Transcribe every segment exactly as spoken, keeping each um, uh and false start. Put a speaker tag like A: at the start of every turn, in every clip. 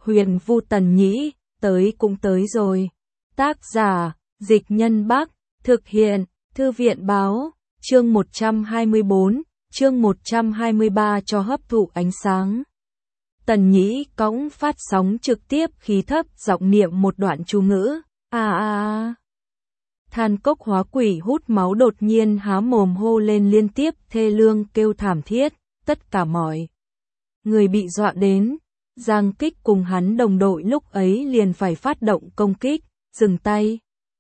A: Huyền Vu Tần Nhĩ, tới cũng tới rồi. Tác giả, Dịch Nhân Bắc, thực hiện, Thư viện Báo, chương một trăm hai mươi tư, chương một trăm hai mươi ba cho hấp thụ ánh sáng. Tần Nhĩ cõng phát sóng trực tiếp khí thấp giọng niệm một đoạn chú ngữ, a a a. Than cốc hóa quỷ hút máu đột nhiên há mồm hô lên liên tiếp thê lương kêu thảm thiết, tất cả mọi người bị dọa đến. Giang Kích cùng hắn đồng đội lúc ấy liền phải phát động công kích, dừng tay.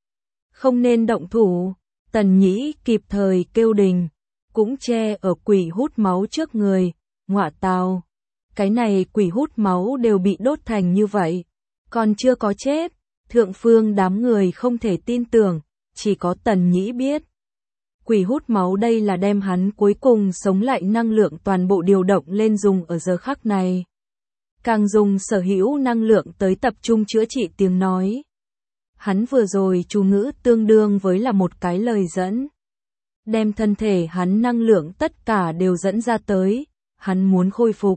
A: Không nên động thủ, Tần Nhĩ kịp thời kêu đình, cũng che ở quỷ hút máu trước người, ngọa tào. Cái này quỷ hút máu đều bị đốt thành như vậy, còn chưa có chết. Thượng phương đám người không thể tin tưởng, chỉ có Tần Nhĩ biết. Quỷ hút máu đây là đem hắn cuối cùng sống lại năng lượng toàn bộ điều động lên dùng ở giờ khắc này. Càng dùng sở hữu năng lượng tới tập trung chữa trị tiếng nói. Hắn vừa rồi chú ngữ tương đương với là một cái lời dẫn. Đem thân thể hắn năng lượng tất cả đều dẫn ra tới, hắn muốn khôi phục.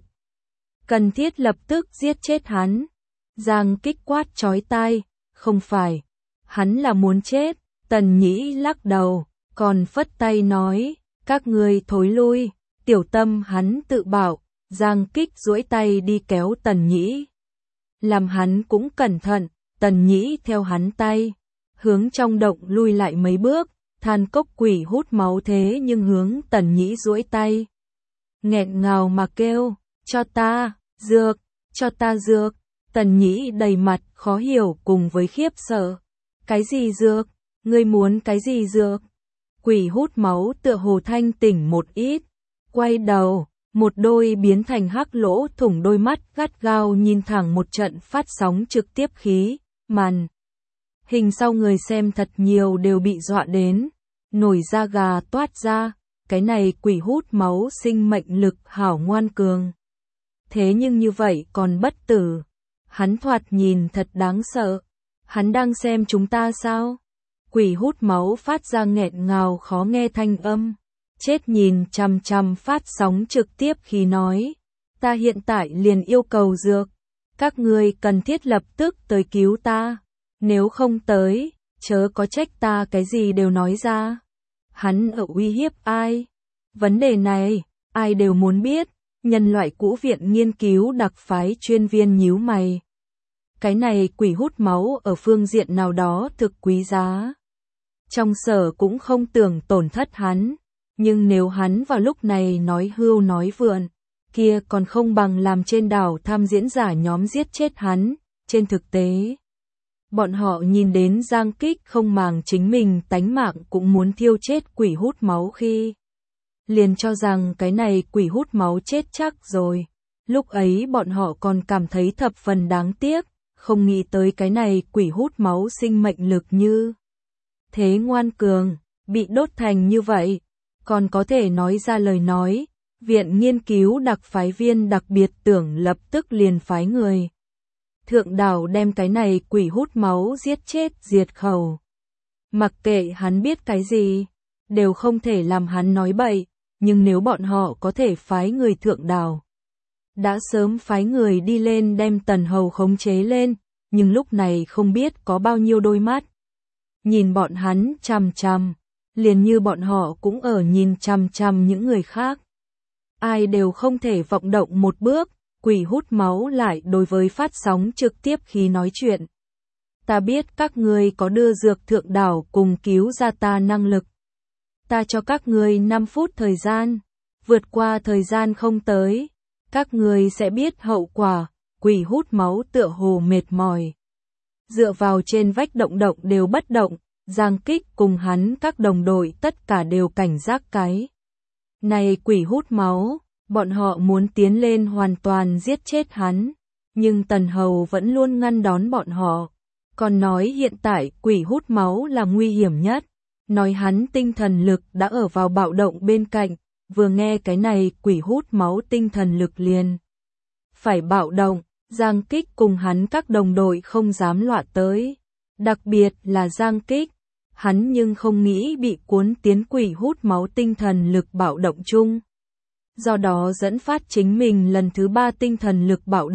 A: Cần thiết lập tức giết chết hắn. Giang Kích quát chói tai, không phải. Hắn là muốn chết, Tần Nhĩ lắc đầu, còn phất tay nói, các ngươi thối lui, tiểu tâm hắn tự bảo. Giang Kích duỗi tay đi kéo Tần Nhĩ. Làm hắn cũng cẩn thận, Tần Nhĩ theo hắn tay. Hướng trong động lui lại mấy bước, than cốc quỷ hút máu thế nhưng hướng Tần Nhĩ duỗi tay. Nghẹn ngào mà kêu, cho ta, dược, cho ta dược. Tần Nhĩ đầy mặt khó hiểu cùng với khiếp sợ. Cái gì dược? Ngươi muốn cái gì dược? Quỷ hút máu tựa hồ thanh tỉnh một ít. Quay đầu. Một đôi biến thành hắc lỗ thủng đôi mắt gắt gao nhìn thẳng một trận phát sóng trực tiếp khí, màn. Hình sau người xem thật nhiều đều bị dọa đến, nổi da gà toát ra, cái này quỷ hút máu sinh mệnh lực hảo ngoan cường. Thế nhưng như vậy còn bất tử, hắn thoạt nhìn thật đáng sợ, hắn đang xem chúng ta sao? Quỷ hút máu phát ra nghẹn ngào khó nghe thanh âm. Chết nhìn chằm chằm phát sóng trực tiếp khi nói, ta hiện tại liền yêu cầu dược, các ngươi cần thiết lập tức tới cứu ta, nếu không tới, chớ có trách ta cái gì đều nói ra. Hắn ở uy hiếp ai? Vấn đề này, ai đều muốn biết, nhân loại cũ viện nghiên cứu đặc phái chuyên viên nhíu mày. Cái này quỷ hút máu ở phương diện nào đó thực quý giá. Trong sở cũng không tưởng tổn thất hắn. Nhưng nếu hắn vào lúc này nói hưu nói vượn, kia còn không bằng làm trên đảo tham diễn giả nhóm giết chết hắn. Trên thực tế, bọn họ nhìn đến Giang Kích không màng chính mình tánh mạng cũng muốn thiêu chết quỷ hút máu khi liền cho rằng cái này quỷ hút máu chết chắc rồi. Lúc ấy bọn họ còn cảm thấy thập phần đáng tiếc, không nghĩ tới cái này quỷ hút máu sinh mệnh lực như thế ngoan cường, bị đốt thành như vậy. Còn có thể nói ra lời nói, viện nghiên cứu đặc phái viên đặc biệt tưởng lập tức liền phái người. Thượng đảo đem cái này quỷ hút máu giết chết diệt khẩu. Mặc kệ hắn biết cái gì, đều không thể làm hắn nói bậy, nhưng nếu bọn họ có thể phái người thượng đảo. Đã sớm phái người đi lên đem Tần Hầu khống chế lên, nhưng lúc này không biết có bao nhiêu đôi mắt. Nhìn bọn hắn chằm chằm. Liền như bọn họ cũng ở nhìn chằm chằm những người khác. Ai đều không thể vọng động một bước, quỷ hút máu lại đối với phát sóng trực tiếp khi nói chuyện. Ta biết các ngươi có đưa dược thượng đảo cùng cứu ra ta năng lực. Ta cho các ngươi năm phút thời gian, vượt qua thời gian không tới, các ngươi sẽ biết hậu quả. Quỷ hút máu tựa hồ mệt mỏi. Dựa vào trên vách động động đều bất động. Giang Kích cùng hắn các đồng đội tất cả đều cảnh giác cái. Này quỷ hút máu, bọn họ muốn tiến lên hoàn toàn giết chết hắn, nhưng Tần Hầu vẫn luôn ngăn đón bọn họ. Còn nói hiện tại quỷ hút máu là nguy hiểm nhất, nói hắn tinh thần lực đã ở vào bạo động bên cạnh, vừa nghe cái này quỷ hút máu tinh thần lực liền. Phải bạo động, Giang Kích cùng hắn các đồng đội không dám loạn tới, đặc biệt là Giang Kích. Hắn nhưng không nghĩ bị cuốn tiến quỷ hút máu tinh thần lực bạo động chung. Do đó dẫn phát chính mình lần thứ ba tinh thần lực bạo động,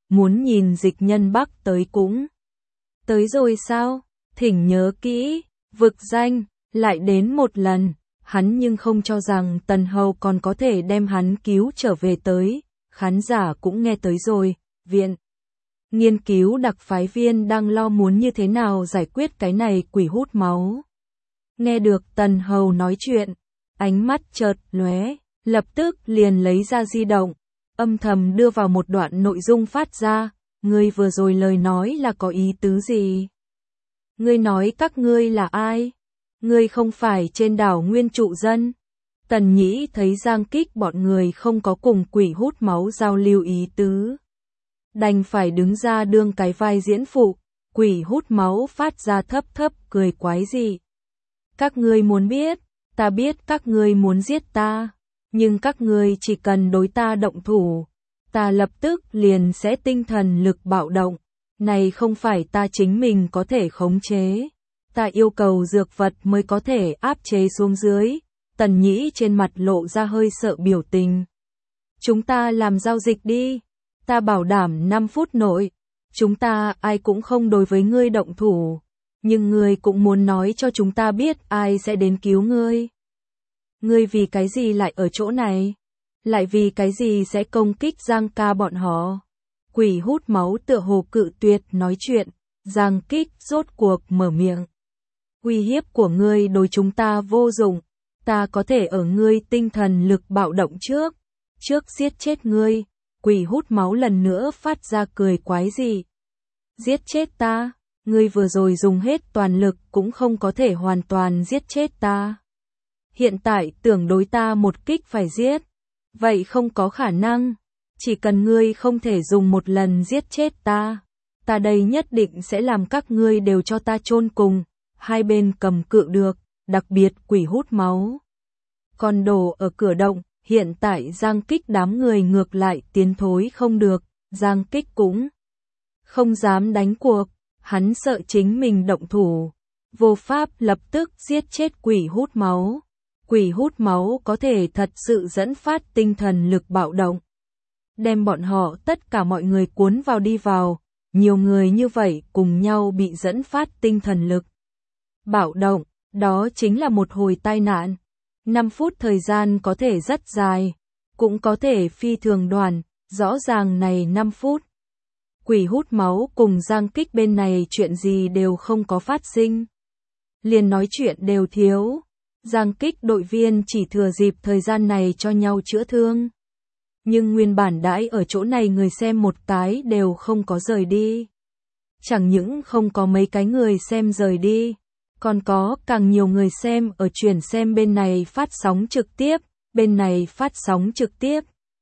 A: muốn nhìn dịch nhân Bắc tới cũng. Tới rồi sao? Thỉnh nhớ kỹ, vực danh, lại đến một lần, hắn nhưng không cho rằng Tần Hầu còn có thể đem hắn cứu trở về tới, khán giả cũng nghe tới rồi, viện. Nghiên cứu đặc phái viên đang lo muốn như thế nào giải quyết cái này quỷ hút máu. Nghe được Tần Hầu nói chuyện, ánh mắt chợt lóe, lập tức liền lấy ra di động, âm thầm đưa vào một đoạn nội dung phát ra, ngươi vừa rồi lời nói là có ý tứ gì? Ngươi nói các ngươi là ai? Ngươi không phải trên đảo nguyên trụ dân. Tần Nhĩ thấy Giang Kích bọn người không có cùng quỷ hút máu giao lưu ý tứ. Đành phải đứng ra đương cái vai diễn phụ, quỷ hút máu phát ra thấp thấp cười quái dị. Các ngươi muốn biết, ta biết các ngươi muốn giết ta, nhưng các ngươi chỉ cần đối ta động thủ, ta lập tức liền sẽ tinh thần lực bạo động, này không phải ta chính mình có thể khống chế, ta yêu cầu dược vật mới có thể áp chế xuống dưới. Tần Nhĩ trên mặt lộ ra hơi sợ biểu tình. Chúng ta làm giao dịch đi, ta bảo đảm năm phút nội, chúng ta ai cũng không đối với ngươi động thủ, nhưng ngươi cũng muốn nói cho chúng ta biết ai sẽ đến cứu ngươi. Ngươi vì cái gì lại ở chỗ này? Lại vì cái gì sẽ công kích Giang ca bọn họ? Quỷ hút máu tựa hồ cự tuyệt nói chuyện, Giang Kích rốt cuộc mở miệng. Uy hiếp của ngươi đối chúng ta vô dụng, ta có thể ở ngươi tinh thần lực bạo động trước, trước giết chết ngươi. Quỷ hút máu lần nữa phát ra cười quái dị. Giết chết ta, ngươi vừa rồi dùng hết toàn lực cũng không có thể hoàn toàn giết chết ta. Hiện tại tưởng đối ta một kích phải giết, vậy không có khả năng, chỉ cần ngươi không thể dùng một lần giết chết ta, ta đây nhất định sẽ làm các ngươi đều cho ta chôn cùng. Hai bên cầm cự được, đặc biệt quỷ hút máu. Còn đổ ở cửa động, hiện tại Giang Kích đám người ngược lại tiến thối không được, Giang Kích cũng không dám đánh cuộc, hắn sợ chính mình động thủ, vô pháp lập tức giết chết quỷ hút máu. Quỷ hút máu có thể thật sự dẫn phát tinh thần lực bạo động, đem bọn họ tất cả mọi người cuốn vào đi vào, nhiều người như vậy cùng nhau bị dẫn phát tinh thần lực bạo động, đó chính là một hồi tai nạn. năm phút thời gian có thể rất dài, cũng có thể phi thường đoạn, rõ ràng này năm phút. Quỷ hút máu cùng Giang Kích bên này chuyện gì đều không có phát sinh. Liền nói chuyện đều thiếu. Giang Kích đội viên chỉ thừa dịp thời gian này cho nhau chữa thương. Nhưng nguyên bản đãi ở chỗ này người xem một cái đều không có rời đi. Chẳng những không có mấy cái người xem rời đi, còn có càng nhiều người xem ở chuyển xem bên này phát sóng trực tiếp, bên này phát sóng trực tiếp.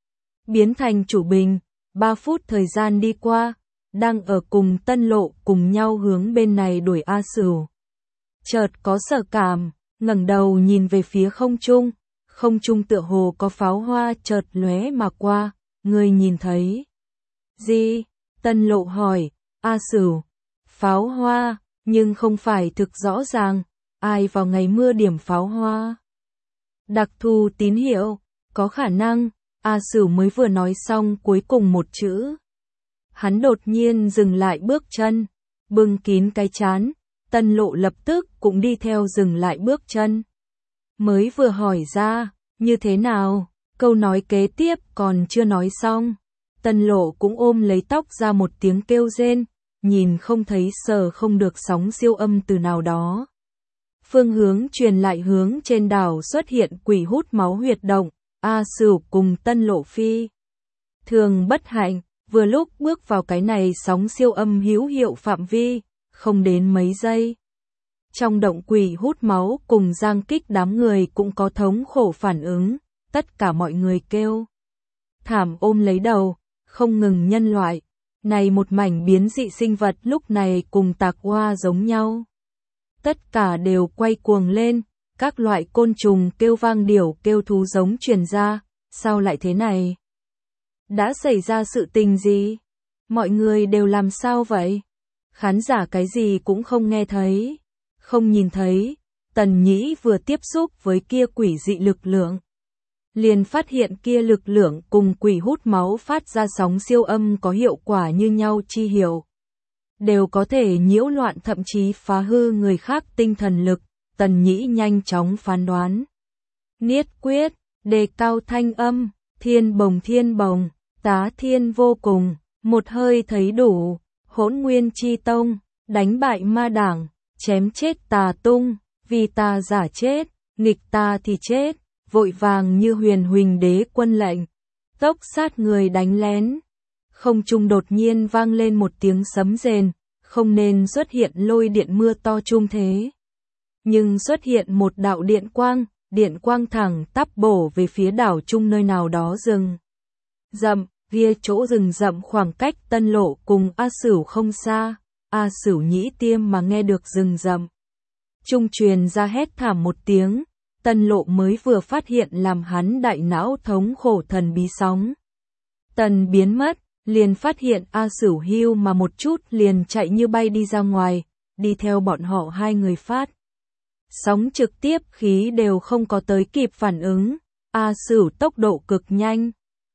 A: Biến thành chủ bình, ba phút thời gian đi qua, đang ở cùng Tân Lộ cùng nhau hướng bên này đuổi A Sửu. Chợt có sở cảm, ngẩng đầu nhìn về phía không trung, không trung tựa hồ có pháo hoa chợt lóe mà qua, người nhìn thấy. Gì? Tân Lộ hỏi, A Sửu, pháo hoa, nhưng không phải thực rõ ràng, ai vào ngày mưa điểm pháo hoa. Đặc thù tín hiệu, có khả năng, A Sửu mới vừa nói xong cuối cùng một chữ. Hắn đột nhiên dừng lại bước chân, bưng kín cái trán, Tân Lộ lập tức cũng đi theo dừng lại bước chân. Mới vừa hỏi ra, như thế nào, câu nói kế tiếp còn chưa nói xong. Tân Lộ cũng ôm lấy tóc ra một tiếng kêu rên, nhìn không thấy sờ không được sóng siêu âm từ nào đó. Phương hướng truyền lại hướng trên đảo xuất hiện quỷ hút máu huyệt động, A Sửu cùng Tân Lộ phi. Thường bất hạnh, vừa lúc bước vào cái này sóng siêu âm hữu hiệu phạm vi, không đến mấy giây. Trong động quỷ hút máu cùng Giang Kích đám người cũng có thống khổ phản ứng, tất cả mọi người kêu thảm ôm lấy đầu, không ngừng nhân loại. Này một mảnh biến dị sinh vật lúc này cùng tạc hoa giống nhau. Tất cả đều quay cuồng lên, các loại côn trùng kêu vang điểu kêu thú giống truyền ra, sao lại thế này? Đã xảy ra sự tình gì? Mọi người đều làm sao vậy? Khán giả cái gì cũng không nghe thấy, không nhìn thấy, Tần Nhĩ vừa tiếp xúc với kia quỷ dị lực lượng. liền phát hiện kia lực lượng cùng quỷ hút máu phát ra sóng siêu âm có hiệu quả như nhau chi hiệu. Đều có thể nhiễu loạn thậm chí phá hư người khác tinh thần lực, Tần Nhĩ nhanh chóng phán đoán. Niết quyết, đề cao thanh âm, thiên bồng thiên bồng, tá thiên vô cùng, một hơi thấy đủ, hỗn nguyên chi tông, đánh bại ma đảng, chém chết tà tung, vì tà giả chết, nghịch tà thì chết, vội vàng như huyền huỳnh đế quân lệnh, tốc sát người đánh lén. Không trung đột nhiên vang lên một tiếng sấm rền, không nên xuất hiện lôi điện mưa to trung thế. Nhưng xuất hiện một đạo điện quang, điện quang thẳng tắp bổ về phía đảo trung nơi nào đó rừng rậm, kia chỗ rừng rậm khoảng cách Tân Lộ cùng A Sửu không xa, A Sửu nhĩ tiêm mà nghe được rừng rậm trung truyền ra hét thảm một tiếng, Tân Lộ mới vừa phát hiện làm hắn đại não thống khổ thần bí sóng. Tần biến mất, liền phát hiện A Sửu hưu mà một chút liền chạy như bay đi ra ngoài, đi theo bọn họ hai người phát. Sóng trực tiếp khí đều không có tới kịp phản ứng, A Sửu tốc độ cực nhanh.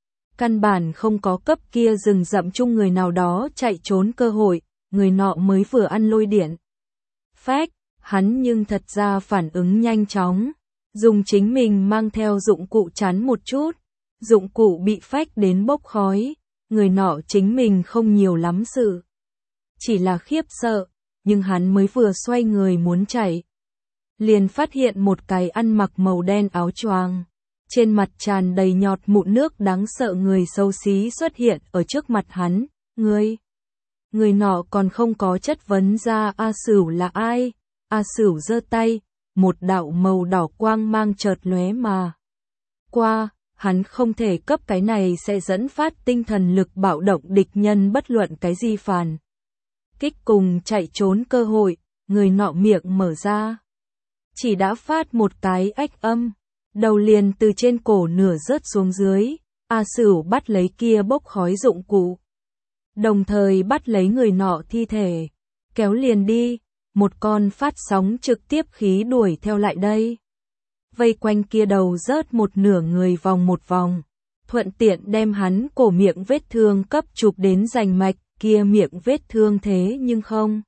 A: Căn bản không có cấp kia rừng rậm chung người nào đó chạy trốn cơ hội, người nọ mới vừa ăn lôi điện. Phách, hắn nhưng thật ra phản ứng nhanh chóng, dùng chính mình mang theo dụng cụ chắn một chút, dụng cụ bị phách đến bốc khói, người nọ chính mình không nhiều lắm sự. Chỉ là khiếp sợ, nhưng hắn mới vừa xoay người muốn chạy. Liền phát hiện một cái ăn mặc màu đen áo choàng, trên mặt tràn đầy nhọt mụn nước đáng sợ người xấu xí xuất hiện ở trước mặt hắn, người. Người nọ còn không có chất vấn ra A Sửu là ai, A Sửu giơ tay, một đạo màu đỏ quang mang chợt lóe mà. Qua, hắn không thể cấp cái này sẽ dẫn phát tinh thần lực bạo động địch nhân bất luận cái gì phản. Kích cùng chạy trốn cơ hội, người nọ miệng mở ra. Chỉ đã phát một cái ách âm, đầu liền từ trên cổ nửa rớt xuống dưới, A Sửu bắt lấy kia bốc khói dụng cụ. Đồng thời bắt lấy người nọ thi thể, kéo liền đi, một con phát sóng trực tiếp khí đuổi theo lại đây. Vây quanh kia đầu rớt một nửa người vòng một vòng, thuận tiện đem hắn cổ miệng vết thương cấp chụp đến rành mạch, kia miệng vết thương thế nhưng không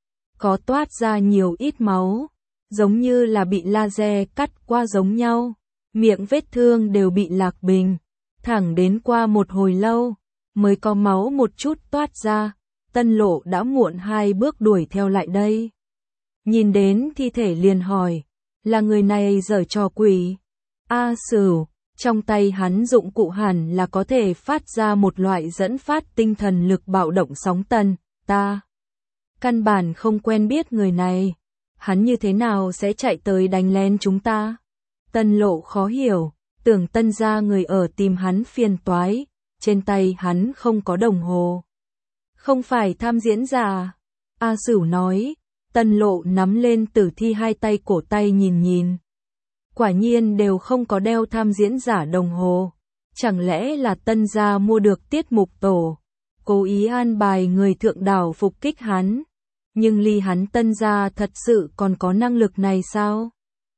A: có toát ra nhiều ít máu, giống như là bị laser cắt qua giống nhau, miệng vết thương đều bị lạc bình, thẳng đến qua một hồi lâu, mới có máu một chút toát ra, Tân Lộ đã muộn hai bước đuổi theo lại đây. Nhìn đến thi thể liền hỏi, là người này giở trò quỷ? A Sửu, trong tay hắn dụng cụ hẳn là có thể phát ra một loại dẫn phát tinh thần lực bạo động sóng tần, ta căn bản không quen biết người này, hắn như thế nào sẽ chạy tới đánh lén chúng ta? Tân Lộ khó hiểu, tưởng Tân gia người ở tìm hắn phiền toái, trên tay hắn không có đồng hồ. Không phải tham diễn giả. A Sửu nói, Tân Lộ nắm lên tử thi hai tay cổ tay nhìn nhìn. Quả nhiên đều không có đeo tham diễn giả đồng hồ. Chẳng lẽ là Tân gia mua được tiết mục tổ, cố ý an bài người thượng đảo phục kích hắn. Nhưng ly hắn Tân gia thật sự còn có năng lực này sao?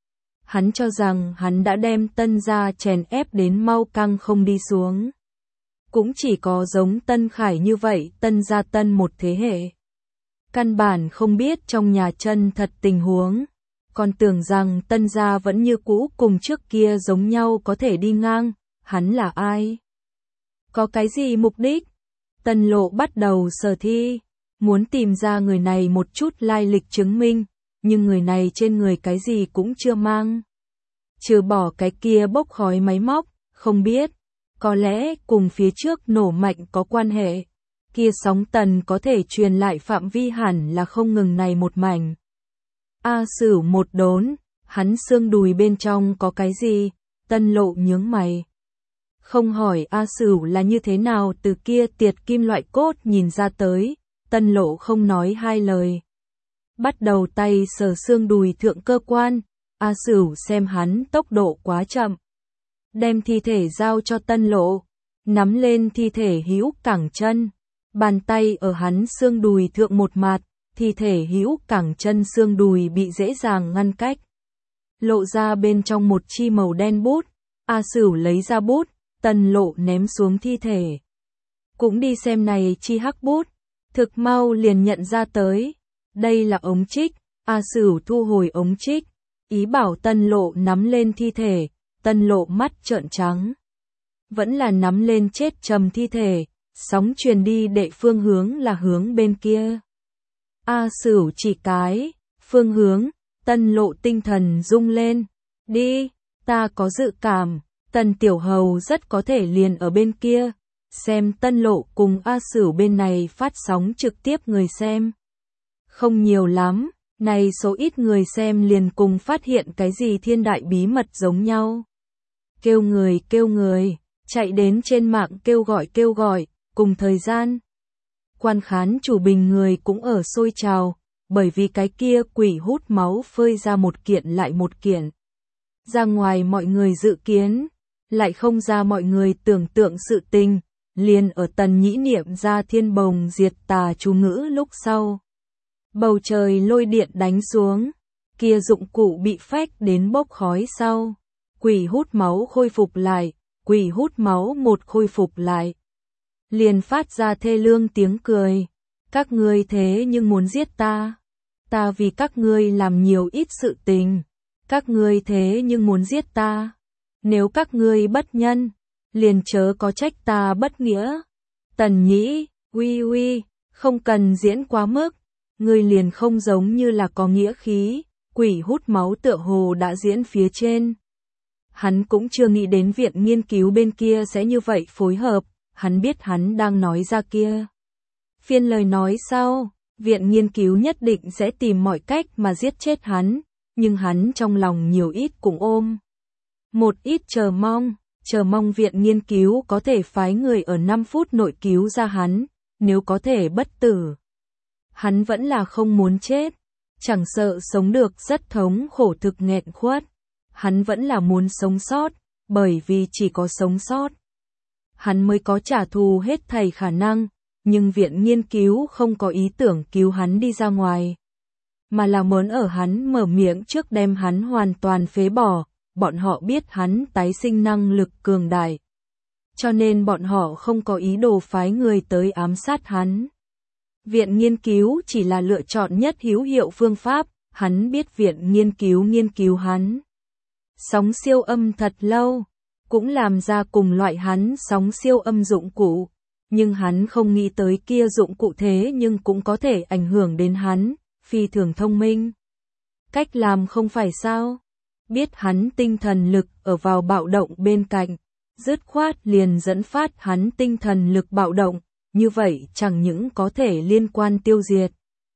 A: Hắn cho rằng hắn đã đem Tân gia chèn ép đến mau căng không đi xuống. Cũng chỉ có giống Tân Khải như vậy, Tân gia Tân một thế hệ. Căn bản không biết trong nhà chân thật tình huống, còn tưởng rằng Tân gia vẫn như cũ cùng trước kia giống nhau có thể đi ngang, hắn là ai? Có cái gì mục đích? Tân Lộ bắt đầu sở thi, muốn tìm ra người này một chút lai lịch chứng minh, nhưng người này trên người cái gì cũng chưa mang. Trừ bỏ cái kia bốc khói máy móc, không biết, có lẽ cùng phía trước nổ mạnh có quan hệ. Kia sóng tần có thể truyền lại phạm vi hẳn là không ngừng này một mảnh. A Sửu một đốn, hắn xương đùi bên trong có cái gì? Tân Lộ nhướng mày. Không hỏi A Sửu là như thế nào từ kia tiệt kim loại cốt nhìn ra tới, Tân Lộ không nói hai lời. Bắt đầu tay sờ xương đùi thượng cơ quan, A Sửu xem hắn tốc độ quá chậm. Đem thi thể giao cho Tân Lộ, nắm lên thi thể hữu cẳng chân. Bàn tay ở hắn xương đùi thượng một mặt, thi thể hữu cẳng chân xương đùi bị dễ dàng ngăn cách. Lộ ra bên trong một chi màu đen bút, A Sửu lấy ra bút, Tần Lộ ném xuống thi thể. Cũng đi xem này chi hắc bút, thực mau liền nhận ra tới. Đây là ống trích, A Sửu thu hồi ống trích, ý bảo Tần Lộ nắm lên thi thể, Tần Lộ mắt trợn trắng. Vẫn là nắm lên chết trầm thi thể, sóng truyền đi đệ phương hướng là hướng bên kia. A Sửu chỉ cái, phương hướng, Tần Lộ tinh thần rung lên. Đi, ta có dự cảm, Tần Tiểu Hầu rất có thể liền ở bên kia. Xem Tần Lộ cùng A Sửu bên này phát sóng trực tiếp người xem. Không nhiều lắm, này số ít người xem liền cùng phát hiện cái gì thiên đại bí mật giống nhau. Kêu người kêu người, chạy đến trên mạng kêu gọi kêu gọi, cùng thời gian. Quan khán chủ bình người cũng ở sôi trào, bởi vì cái kia quỷ hút máu phơi ra một kiện lại một kiện. Ra ngoài mọi người dự kiến, lại không ra mọi người tưởng tượng sự tình, liền ở Tần Nhĩ niệm ra thiên bồng diệt tà chú ngữ lúc sau. Bầu trời lôi điện đánh xuống, kia dụng cụ bị phách đến bốc khói sau. Quỷ hút máu khôi phục lại, quỷ hút máu một khôi phục lại. Liền phát ra thê lương tiếng cười. Các ngươi thế nhưng muốn giết ta. Ta vì các ngươi làm nhiều ít sự tình. Các ngươi thế nhưng muốn giết ta. Nếu các ngươi bất nhân, liền chớ có trách ta bất nghĩa. Tần Nhĩ, uy uy, không cần diễn quá mức. Ngươi liền không giống như là có nghĩa khí. Quỷ hút máu tựa hồ đã diễn phía trên. Hắn cũng chưa nghĩ đến viện nghiên cứu bên kia sẽ như vậy phối hợp, hắn biết hắn đang nói ra kia. Phiên lời nói sau, viện nghiên cứu nhất định sẽ tìm mọi cách mà giết chết hắn, nhưng hắn trong lòng nhiều ít cũng ôm. Một ít chờ mong, chờ mong viện nghiên cứu có thể phái người ở năm phút nội cứu ra hắn, nếu có thể bất tử. Hắn vẫn là không muốn chết, chẳng sợ sống được rất thống khổ thực nghẹn khuất. Hắn vẫn là muốn sống sót, bởi vì chỉ có sống sót. Hắn mới có trả thù hết thảy khả năng, nhưng viện nghiên cứu không có ý tưởng cứu hắn đi ra ngoài. Mà là muốn ở hắn mở miệng trước đem hắn hoàn toàn phế bỏ, bọn họ biết hắn tái sinh năng lực cường đại. Cho nên bọn họ không có ý đồ phái người tới ám sát hắn. Viện nghiên cứu chỉ là lựa chọn nhất hữu hiệu phương pháp, hắn biết viện nghiên cứu nghiên cứu hắn. Sóng siêu âm thật lâu, cũng làm ra cùng loại hắn sóng siêu âm dụng cụ, nhưng hắn không nghĩ tới kia dụng cụ thế nhưng cũng có thể ảnh hưởng đến hắn, phi thường thông minh. Cách làm không phải sao? Biết hắn tinh thần lực ở vào bạo động bên cạnh, dứt khoát liền dẫn phát hắn tinh thần lực bạo động, như vậy chẳng những có thể liên quan tiêu diệt.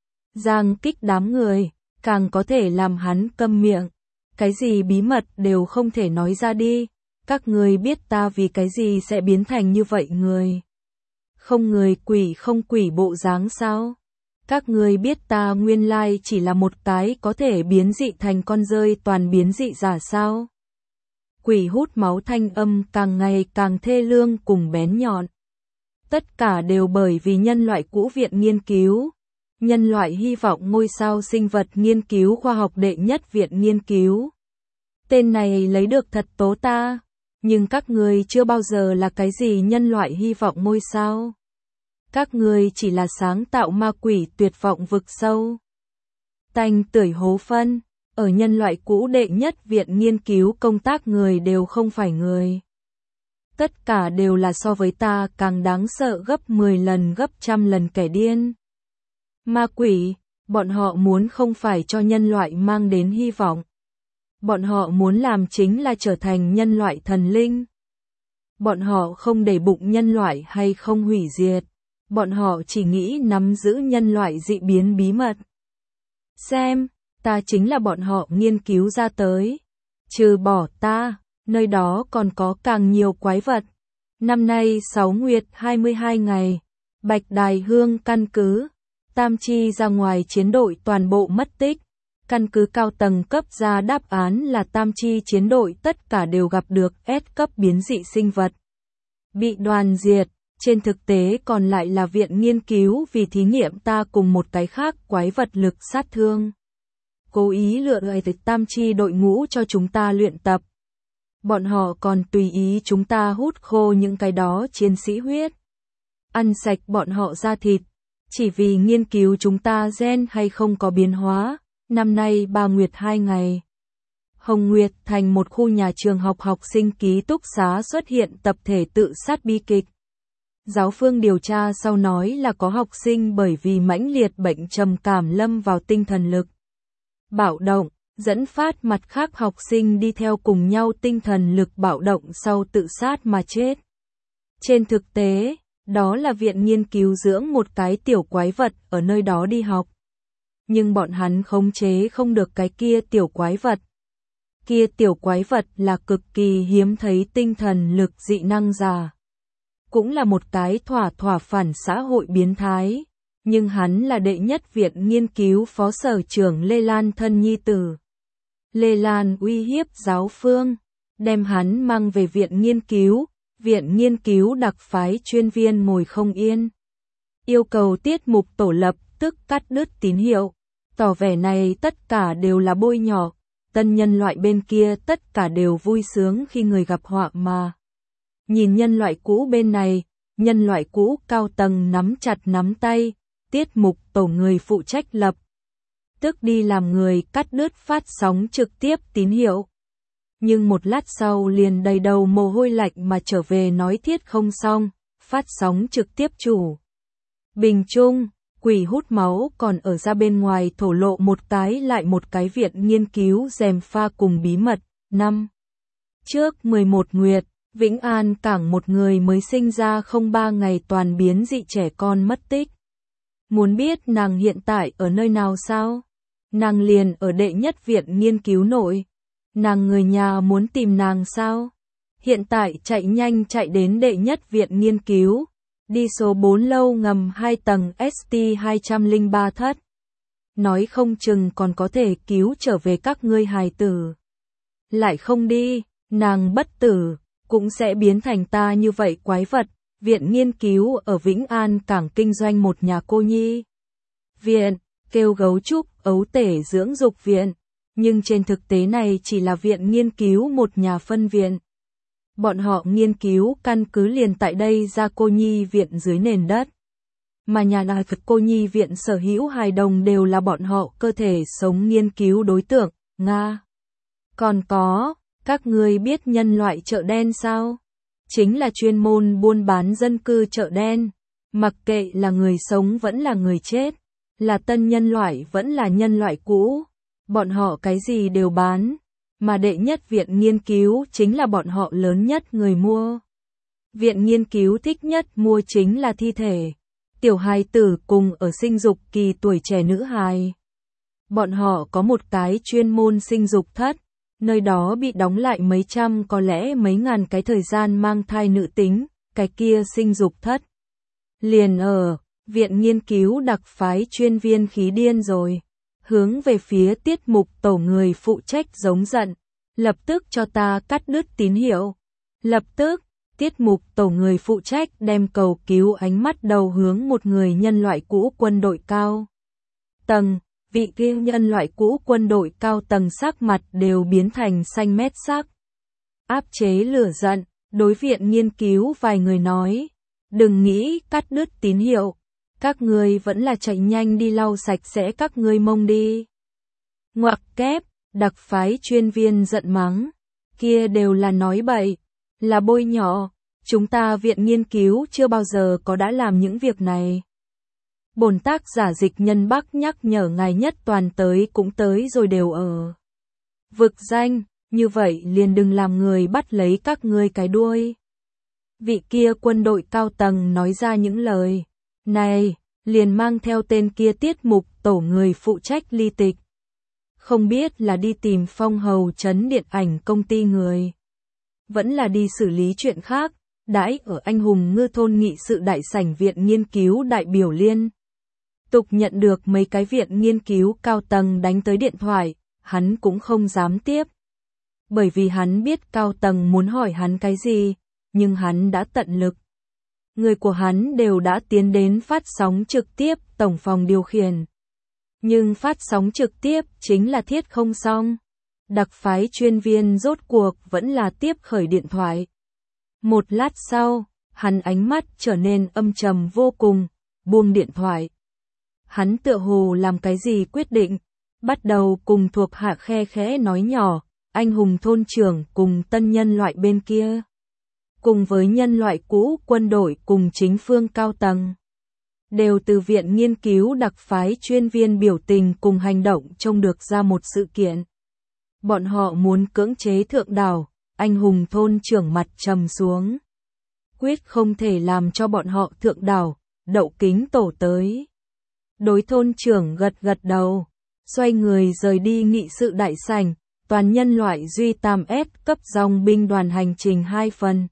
A: Giang kích đám người, càng có thể làm hắn câm miệng. Cái gì bí mật đều không thể nói ra đi, các người biết ta vì cái gì sẽ biến thành như vậy người. Không người quỷ không quỷ bộ dáng sao? Các người biết ta nguyên lai chỉ là một cái có thể biến dị thành con rơi toàn biến dị giả sao? Quỷ hút máu thanh âm càng ngày càng thê lương cùng bén nhọn. Tất cả đều bởi vì nhân loại cũ viện nghiên cứu. Nhân loại hy vọng ngôi sao sinh vật nghiên cứu khoa học đệ nhất viện nghiên cứu. Tên này lấy được thật tố ta, nhưng các người chưa bao giờ là cái gì nhân loại hy vọng ngôi sao. Các người chỉ là sáng tạo ma quỷ tuyệt vọng vực sâu. Tanh tưởi hố phân, ở nhân loại cũ đệ nhất viện nghiên cứu công tác người đều không phải người. Tất cả đều là so với ta càng đáng sợ gấp mười lần gấp trăm lần kẻ điên. Ma quỷ, bọn họ muốn không phải cho nhân loại mang đến hy vọng. Bọn họ muốn làm chính là trở thành nhân loại thần linh. Bọn họ không để bụng nhân loại hay không hủy diệt. Bọn họ chỉ nghĩ nắm giữ nhân loại dị biến bí mật. Xem, ta chính là bọn họ nghiên cứu ra tới. Trừ bỏ ta, nơi đó còn có càng nhiều quái vật. Năm nay sáu nguyệt hai mươi hai ngày, Bạch Đài Hương căn cứ. Tam chi ra ngoài chiến đội toàn bộ mất tích. Căn cứ cao tầng cấp ra đáp án là tam chi chiến đội tất cả đều gặp được S cấp biến dị sinh vật. Bị đoàn diệt, trên thực tế còn lại là viện nghiên cứu vì thí nghiệm ta cùng một cái khác quái vật lực sát thương. Cố ý lựa gợi tam chi đội ngũ cho chúng ta luyện tập. Bọn họ còn tùy ý chúng ta hút khô những cái đó chiến sĩ huyết. Ăn sạch bọn họ ra thịt. Chỉ vì nghiên cứu chúng ta gen hay không có biến hóa. Năm nay ba nguyệt hai ngày. Hồng Nguyệt thành một khu nhà trường học học sinh ký túc xá xuất hiện tập thể tự sát bi kịch. Giáo phương điều tra sau nói là có học sinh bởi vì mãnh liệt bệnh trầm cảm lâm vào tinh thần lực bạo động, dẫn phát mặt khác học sinh đi theo cùng nhau tinh thần lực bạo động sau tự sát mà chết. Trên thực tế, đó là viện nghiên cứu dưỡng một cái tiểu quái vật ở nơi đó đi học. Nhưng bọn hắn khống chế không được cái kia tiểu quái vật. Kia tiểu quái vật là cực kỳ hiếm thấy tinh thần lực dị năng giả. Cũng là một cái thỏa thỏa phản xã hội biến thái. Nhưng hắn là đệ nhất viện nghiên cứu phó sở trưởng Lê Lan thân nhi tử. Lê Lan uy hiếp giáo phương, đem hắn mang về viện nghiên cứu. Viện nghiên cứu đặc phái chuyên viên ngồi không yên. Yêu cầu tiết mục tổ lập tức cắt đứt tín hiệu. Tỏ vẻ này tất cả đều là bôi nhọ. Tân nhân loại bên kia tất cả đều vui sướng khi người gặp họa mà. Nhìn nhân loại cũ bên này, nhân loại cũ cao tầng nắm chặt nắm tay, tiết mục tổ người phụ trách lập. Tức đi làm người cắt đứt phát sóng trực tiếp tín hiệu. Nhưng một lát sau liền đầy đầu mồ hôi lạnh mà trở về nói thiết không xong, phát sóng trực tiếp chủ. Bình Trung, quỷ hút máu còn ở ra bên ngoài thổ lộ một cái lại một cái viện nghiên cứu gièm pha cùng bí mật. Năm trước mười một nguyệt, Vĩnh An cảng một người mới sinh ra không ba ngày toàn biến dị trẻ con mất tích. Muốn biết nàng hiện tại ở nơi nào sao? Nàng liền ở đệ nhất viện nghiên cứu nội. Nàng người nhà muốn tìm nàng sao? Hiện tại chạy nhanh chạy đến đệ nhất viện nghiên cứu. Đi số bốn lâu ngầm hai tầng S T hai không ba thất. Nói không chừng còn có thể cứu trở về các ngươi hài tử. Lại không đi, nàng bất tử, cũng sẽ biến thành ta như vậy quái vật. Viện nghiên cứu ở Vĩnh An cảng kinh doanh một nhà cô nhi viện, kêu gấu trúc, ấu tể dưỡng dục viện. Nhưng trên thực tế này chỉ là viện nghiên cứu một nhà phân viện. Bọn họ nghiên cứu căn cứ liền tại đây ra cô nhi viện dưới nền đất. Mà nhà đại thực cô nhi viện sở hữu hài đồng đều là bọn họ cơ thể sống nghiên cứu đối tượng, Nga. Còn có, các ngươi biết nhân loại chợ đen sao? Chính là chuyên môn buôn bán dân cư chợ đen. Mặc kệ là người sống vẫn là người chết, là tân nhân loại vẫn là nhân loại cũ. Bọn họ cái gì đều bán, mà đệ nhất viện nghiên cứu chính là bọn họ lớn nhất người mua. Viện nghiên cứu thích nhất mua chính là thi thể, tiểu hài tử cùng ở sinh dục kỳ tuổi trẻ nữ hài. Bọn họ có một cái chuyên môn sinh dục thất, nơi đó bị đóng lại mấy trăm có lẽ mấy ngàn cái thời gian mang thai nữ tính, cái kia sinh dục thất. Liền ở, viện nghiên cứu đặc phái chuyên viên khí điên rồi. Hướng về phía tiết mục tổ người phụ trách giống giận, lập tức cho ta cắt đứt tín hiệu. Lập tức, tiết mục tổ người phụ trách đem cầu cứu ánh mắt đầu hướng một người nhân loại cũ quân đội cao tầng, vị kia nhân loại cũ quân đội cao tầng sắc mặt đều biến thành xanh mét sắc. Áp chế lửa giận, đối viện nghiên cứu vài người nói, đừng nghĩ cắt đứt tín hiệu. Các ngươi vẫn là chạy nhanh đi lau sạch sẽ các ngươi mông đi. Ngoặc kép, đặc phái chuyên viên giận mắng. Kia đều là nói bậy, là bôi nhọ. Chúng ta viện nghiên cứu chưa bao giờ có đã làm những việc này. Bổn tác giả Dịch Nhân Bắc nhắc nhở ngài nhất toàn tới cũng tới rồi đều ở. Vực danh, như vậy liền đừng làm người bắt lấy các ngươi cái đuôi. Vị kia quân đội cao tầng nói ra những lời này, liền mang theo tên kia tiết mục tổ người phụ trách ly tịch. Không biết là đi tìm Phong Hầu Trấn điện ảnh công ty người, vẫn là đi xử lý chuyện khác, đãi ở Anh Hùng Ngư Thôn nghị sự đại sảnh viện nghiên cứu đại biểu liên. Tục nhận được mấy cái viện nghiên cứu cao tầng đánh tới điện thoại, hắn cũng không dám tiếp. Bởi vì hắn biết cao tầng muốn hỏi hắn cái gì, nhưng hắn đã tận lực. Người của hắn đều đã tiến đến phát sóng trực tiếp tổng phòng điều khiển. Nhưng phát sóng trực tiếp chính là thiết không xong. Đặc phái chuyên viên rốt cuộc vẫn là tiếp khởi điện thoại. Một lát sau, hắn ánh mắt trở nên âm trầm vô cùng, buông điện thoại. Hắn tựa hồ làm cái gì quyết định, bắt đầu cùng thuộc hạ khe khẽ nói nhỏ, anh hùng thôn trưởng cùng tân nhân loại bên kia. Cùng với nhân loại cũ quân đội cùng chính phương cao tầng. Đều từ viện nghiên cứu đặc phái chuyên viên biểu tình cùng hành động trông được ra một sự kiện. Bọn họ muốn cưỡng chế thượng đảo, anh hùng thôn trưởng mặt trầm xuống. Quyết không thể làm cho bọn họ thượng đảo, đậu kính tổ tới. Đối thôn trưởng gật gật đầu, xoay người rời đi nghị sự đại sảnh, toàn nhân loại duy tam S cấp dòng binh đoàn hành trình hai phần.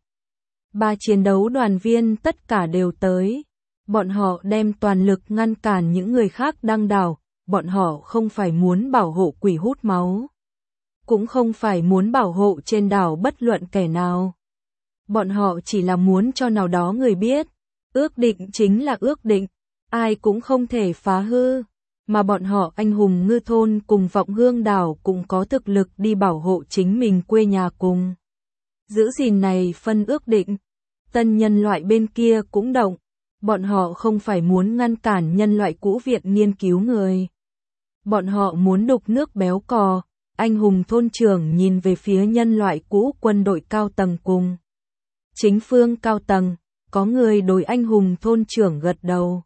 A: Ba chiến đấu đoàn viên tất cả đều tới. Bọn họ đem toàn lực ngăn cản những người khác đăng đảo, bọn họ không phải muốn bảo hộ quỷ hút máu. Cũng không phải muốn bảo hộ trên đảo bất luận kẻ nào. Bọn họ chỉ là muốn cho nào đó người biết, ước định chính là ước định, ai cũng không thể phá hư, mà bọn họ anh hùng ngư thôn cùng vọng hương đảo cũng có thực lực đi bảo hộ chính mình quê nhà cùng. Giữ gìn này phân ước định, tân nhân loại bên kia cũng động, bọn họ không phải muốn ngăn cản nhân loại cũ viện nghiên cứu người. Bọn họ muốn đục nước béo cò, anh hùng thôn trưởng nhìn về phía nhân loại cũ quân đội cao tầng cùng. Chính phương cao tầng, có người đối anh hùng thôn trưởng gật đầu.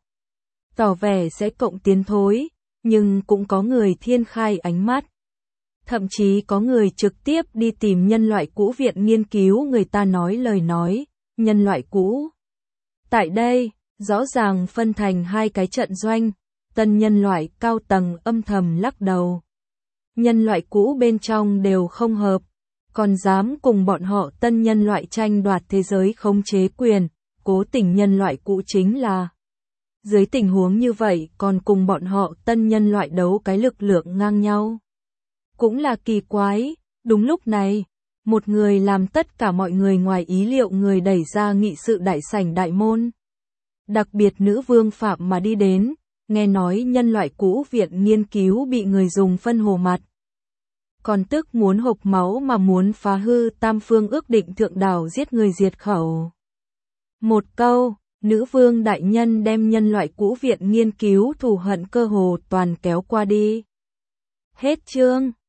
A: Tỏ vẻ sẽ cộng tiến thối, nhưng cũng có người thiên khai ánh mắt. Thậm chí có người trực tiếp đi tìm nhân loại cũ viện nghiên cứu người ta nói lời nói, nhân loại cũ. Tại đây, rõ ràng phân thành hai cái trận doanh, tân nhân loại cao tầng âm thầm lắc đầu. Nhân loại cũ bên trong đều không hợp, còn dám cùng bọn họ tân nhân loại tranh đoạt thế giới khống chế quyền, cố tình nhân loại cũ chính là. Dưới tình huống như vậy còn cùng bọn họ tân nhân loại đấu cái lực lượng ngang nhau. Cũng là kỳ quái, đúng lúc này, một người làm tất cả mọi người ngoài ý liệu người đẩy ra nghị sự đại sảnh đại môn. Đặc biệt nữ vương phạm mà đi đến, nghe nói nhân loại cũ viện nghiên cứu bị người dùng phân hồ mặt. Còn tức muốn hộc máu mà muốn phá hư tam phương ước định thượng đảo giết người diệt khẩu. Một câu, nữ vương đại nhân đem nhân loại cũ viện nghiên cứu thù hận cơ hồ toàn kéo qua đi. Hết chương.